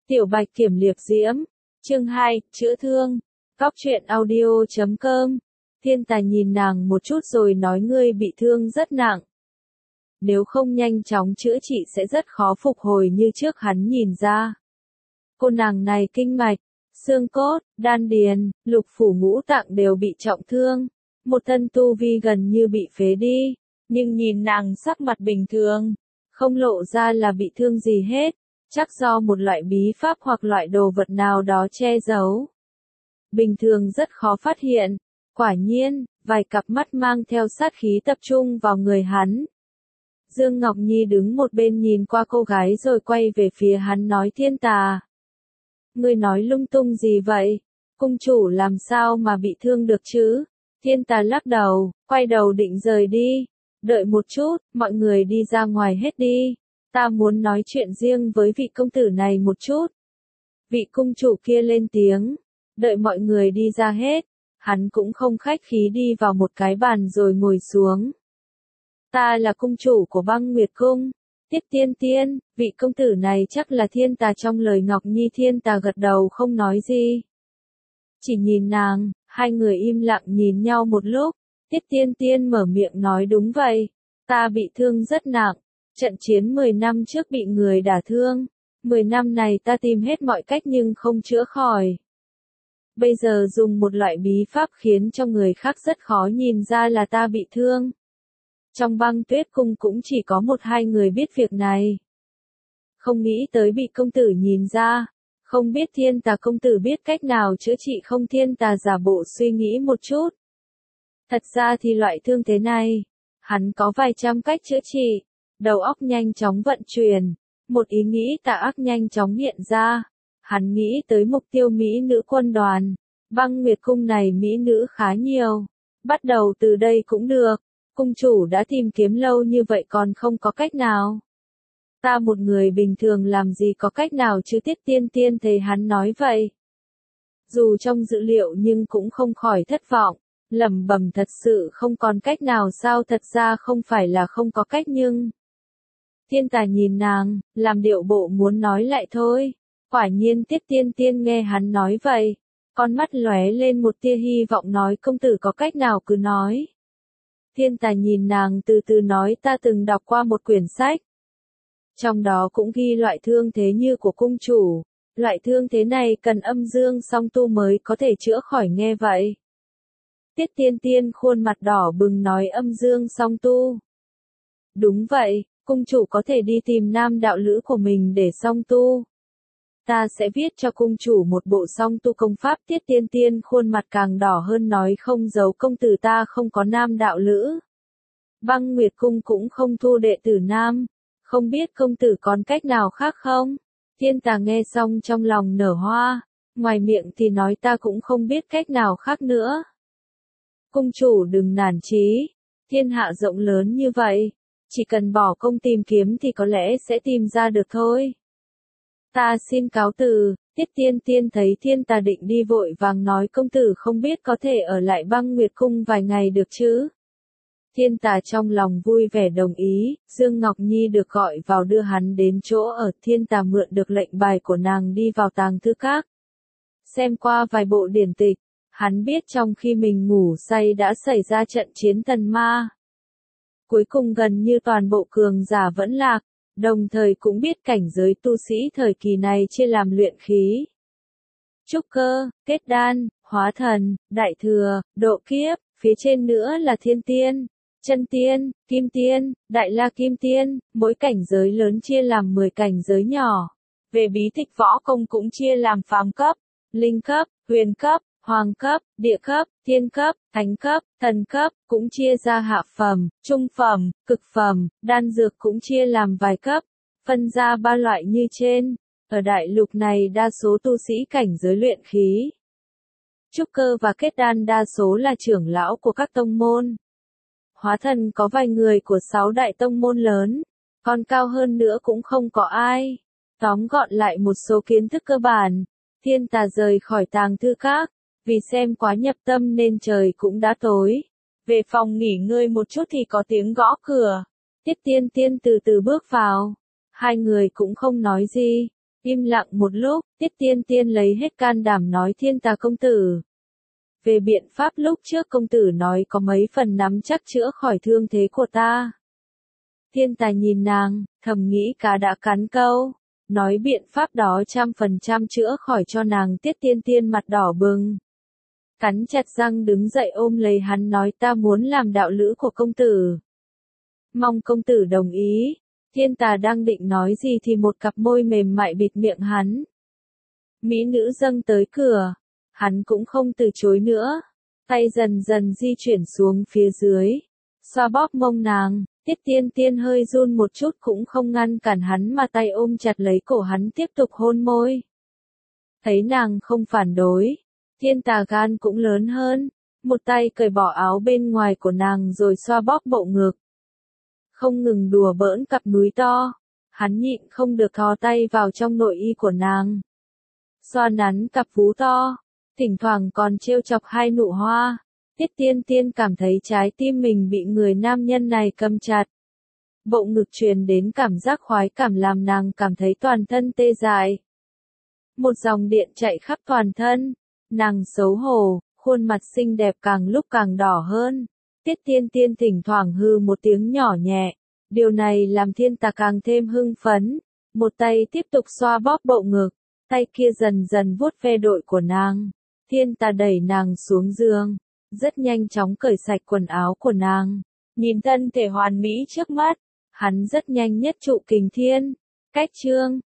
Tiểu Bạch Kiểm Liệp Diễm, chương 2, chữa thương, Góc truyện audio.com. Thiên Tài nhìn nàng một chút rồi nói ngươi bị thương rất nặng. Nếu không nhanh chóng chữa trị sẽ rất khó phục hồi như trước hắn nhìn ra. Cô nàng này kinh mạch, xương cốt, đan điền, lục phủ ngũ tạng đều bị trọng thương. Một thân tu vi gần như bị phế đi, nhưng nhìn nàng sắc mặt bình thường, không lộ ra là bị thương gì hết. Chắc do một loại bí pháp hoặc loại đồ vật nào đó che giấu. Bình thường rất khó phát hiện. Quả nhiên, vài cặp mắt mang theo sát khí tập trung vào người hắn. Dương Ngọc Nhi đứng một bên nhìn qua cô gái rồi quay về phía hắn nói Thiên Tà. Ngươi nói lung tung gì vậy? Cung chủ làm sao mà bị thương được chứ? Thiên Tà lắc đầu, quay đầu định rời đi. Đợi một chút, mọi người đi ra ngoài hết đi. Ta muốn nói chuyện riêng với vị công tử này một chút. Vị cung chủ kia lên tiếng. Đợi mọi người đi ra hết. Hắn cũng không khách khí đi vào một cái bàn rồi ngồi xuống. Ta là cung chủ của Băng Nguyệt Cung. Tiết Tiên Tiên, vị công tử này chắc là Thiên Tà trong lời Ngọc Nhi. Thiên Tà gật đầu không nói gì. Chỉ nhìn nàng, hai người im lặng nhìn nhau một lúc. Tiết Tiên Tiên mở miệng nói đúng vậy. Ta bị thương rất nặng. Trận chiến 10 năm trước bị người đả thương. 10 năm này ta tìm hết mọi cách nhưng không chữa khỏi. Bây giờ dùng một loại bí pháp khiến cho người khác rất khó nhìn ra là ta bị thương. Trong Băng Tuyết Cung cũng chỉ có một hai người biết việc này. Không nghĩ tới bị công tử nhìn ra. Không biết Thiên Tà công tử biết cách nào chữa trị không? Thiên Tà giả bộ suy nghĩ một chút. Thật ra thì loại thương thế này, hắn có vài trăm cách chữa trị. Đầu óc nhanh chóng vận chuyển, một ý nghĩ tà ác nhanh chóng hiện ra. Hắn nghĩ tới mục tiêu Mỹ nữ quân đoàn. Băng Nguyệt Cung này Mỹ nữ khá nhiều. Bắt đầu từ đây cũng được. Cung chủ đã tìm kiếm lâu như vậy còn không có cách nào. Ta một người bình thường làm gì có cách nào chứ? Tiết Tiên Tiên thấy hắn nói vậy. Dù trong dữ liệu nhưng cũng không khỏi thất vọng. Lẩm bẩm thật sự không còn cách nào sao? Thật ra không phải là không có cách nhưng... Thiên Tà nhìn nàng, làm điệu bộ muốn nói lại thôi. Quả nhiên Tiết Tiên Tiên nghe hắn nói vậy. Con mắt lóe lên một tia hy vọng nói công tử có cách nào cứ nói. Thiên Tà nhìn nàng từ từ nói ta từng đọc qua một quyển sách. Trong đó cũng ghi loại thương thế như của cung chủ. Loại thương thế này cần âm dương song tu mới có thể chữa khỏi. Nghe vậy. Tiết Tiên Tiên khuôn mặt đỏ bừng nói âm dương song tu. Đúng vậy. Cung chủ có thể đi tìm nam đạo lữ của mình để song tu. Ta sẽ viết cho cung chủ một bộ song tu công pháp. Tiết Tiên Tiên khuôn mặt càng đỏ hơn nói không giấu công tử ta không có nam đạo lữ. Băng Nguyệt Cung cũng không thu đệ tử nam. Không biết công tử còn cách nào khác không? Thiên Tà nghe xong trong lòng nở hoa. Ngoài miệng thì nói ta cũng không biết cách nào khác nữa. Cung chủ đừng nản chí. Thiên hạ rộng lớn như vậy. Chỉ cần bỏ công tìm kiếm thì có lẽ sẽ tìm ra được thôi. Ta xin cáo từ. Tiết Tiên Tiên thấy Thiên Tà định đi vội vàng nói công tử không biết có thể ở lại Băng Nguyệt Cung vài ngày được chứ? Thiên Tà trong lòng vui vẻ đồng ý. Dương Ngọc Nhi được gọi vào đưa hắn đến chỗ ở. Thiên Tà mượn được lệnh bài của nàng đi vào tàng thư các. Xem qua vài bộ điển tịch. Hắn biết trong khi mình ngủ say đã xảy ra trận chiến thần ma. Cuối cùng gần như toàn bộ cường giả vẫn lạc, đồng thời cũng biết cảnh giới tu sĩ thời kỳ này chia làm luyện khí, trúc cơ, kết đan, hóa thần, đại thừa, độ kiếp, phía trên nữa là thiên tiên, chân tiên, kim tiên, đại la kim tiên, mỗi cảnh giới lớn chia làm 10 cảnh giới nhỏ. Về bí tịch võ công cũng chia làm phàm cấp, linh cấp, huyền cấp, hoàng cấp, địa cấp, thiên cấp, thánh cấp, thần cấp, cũng chia ra hạ phẩm, trung phẩm, cực phẩm, đan dược cũng chia làm vài cấp, phân ra 3 loại như trên. Ở đại lục này đa số tu sĩ cảnh giới luyện khí, trúc cơ và kết đan đa số là trưởng lão của các tông môn. Hóa thần có vài người của 6 đại tông môn lớn, còn cao hơn nữa cũng không có ai. Tóm gọn lại một số kiến thức cơ bản, Thiên Tà rời khỏi tàng thư các. Vì xem quá nhập tâm nên trời cũng đã tối. Về phòng nghỉ ngơi một chút thì có tiếng gõ cửa. Tiết Tiên Tiên từ từ bước vào. Hai người cũng không nói gì. Im lặng một lúc, Tiết Tiên Tiên lấy hết can đảm nói Thiên Tà công tử. Về biện pháp lúc trước công tử nói có mấy phần nắm chắc chữa khỏi thương thế của ta. Thiên Tài nhìn nàng, thầm nghĩ cá đã cắn câu. Nói biện pháp đó 100% chữa khỏi cho nàng. Tiết Tiên Tiên mặt đỏ bừng. Cắn chặt răng đứng dậy ôm lấy hắn nói ta muốn làm đạo lữ của công tử. Mong công tử đồng ý. Thiên Tà đang định nói gì thì một cặp môi mềm mại bịt miệng hắn. Mỹ nữ dâng tới cửa. Hắn cũng không từ chối nữa. Tay dần dần di chuyển xuống phía dưới. Xoa bóp mông nàng. Tiết Tiên Tiên hơi run một chút cũng không ngăn cản hắn mà tay ôm chặt lấy cổ hắn tiếp tục hôn môi. Thấy nàng không phản đối. Thiên Tà gan cũng lớn hơn. Một tay cởi bỏ áo bên ngoài của nàng rồi xoa bóp bộ ngực. Không ngừng đùa bỡn cặp núi to. Hắn nhịn không được thò tay vào trong nội y của nàng. Xoa nắn cặp vú to. Thỉnh thoảng còn trêu chọc hai nụ hoa. Tiết Tiên Tiên cảm thấy trái tim mình bị người nam nhân này cầm chặt. Bộ ngực truyền đến cảm giác khoái cảm làm nàng cảm thấy toàn thân tê dại. Một dòng điện chạy khắp toàn thân. Nàng xấu hổ, khuôn mặt xinh đẹp càng lúc càng đỏ hơn. Tiết Tiên Tiên thỉnh thoảng hư một tiếng nhỏ nhẹ. Điều này làm Thiên Tà càng thêm hưng phấn. Một tay tiếp tục xoa bóp bộ ngực. Tay kia dần dần vuốt ve đội của nàng. Thiên Tà đẩy nàng xuống giường. Rất nhanh chóng cởi sạch quần áo của nàng. Nhìn thân thể hoàn mỹ trước mắt. Hắn rất nhanh nhất trụ kình thiên. Cách chương